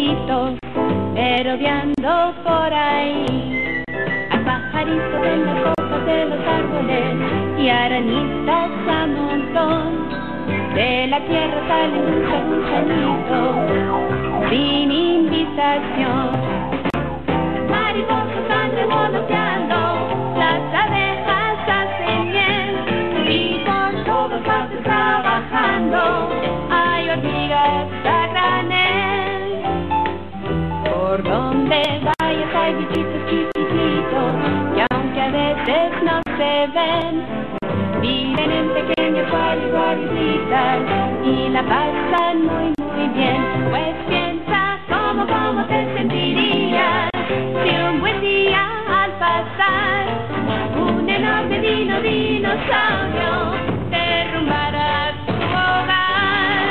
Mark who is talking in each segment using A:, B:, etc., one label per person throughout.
A: pajaritos merodeando por ahí. Hay pajaritos en las copas de los árboles y arañitas a montón. De la tierra salen un gusanito sin invitación. Mariposas van revoloteando, las abejas hacen miel y por todos lados trabajando hay hormigas a granel. Por donde vayas hay bichitos chiquititos que aunque a veces no se ven, viven en pequeñas guarditas y la pasan muy bien. Pues piensa cómo te sentirías si un buen día al pasar un enorme dinosaurio derrumbara tu hogar.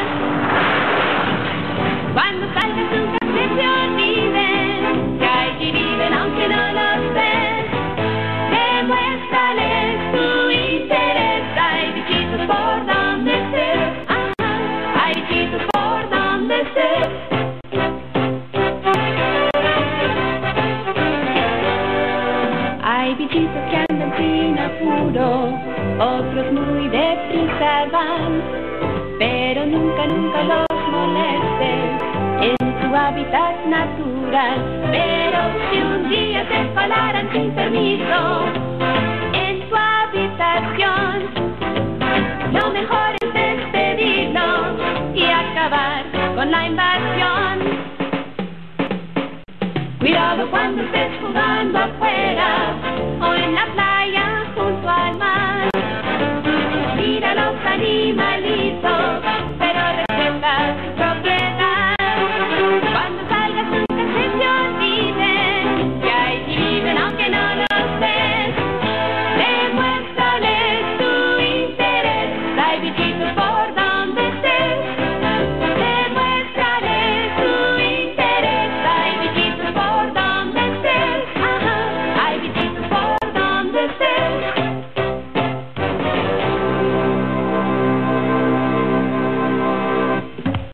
A: Cuando salgas nunca se te olviden que allí viven aunque no los ves. Demuéstrales tu interés. Hay bichitos por donde estés. Hay bichitos por donde estés. Hay bichitos que andan sin apuro, otros muy deprisa van, pero nunca los molestes en su hábitat natural. Pero si un día se colaran sin permiso en tu habitación, lo mejor es despedirlos y acabar con la invasión. Cuidado cuando estés jugando afuera o en la playa.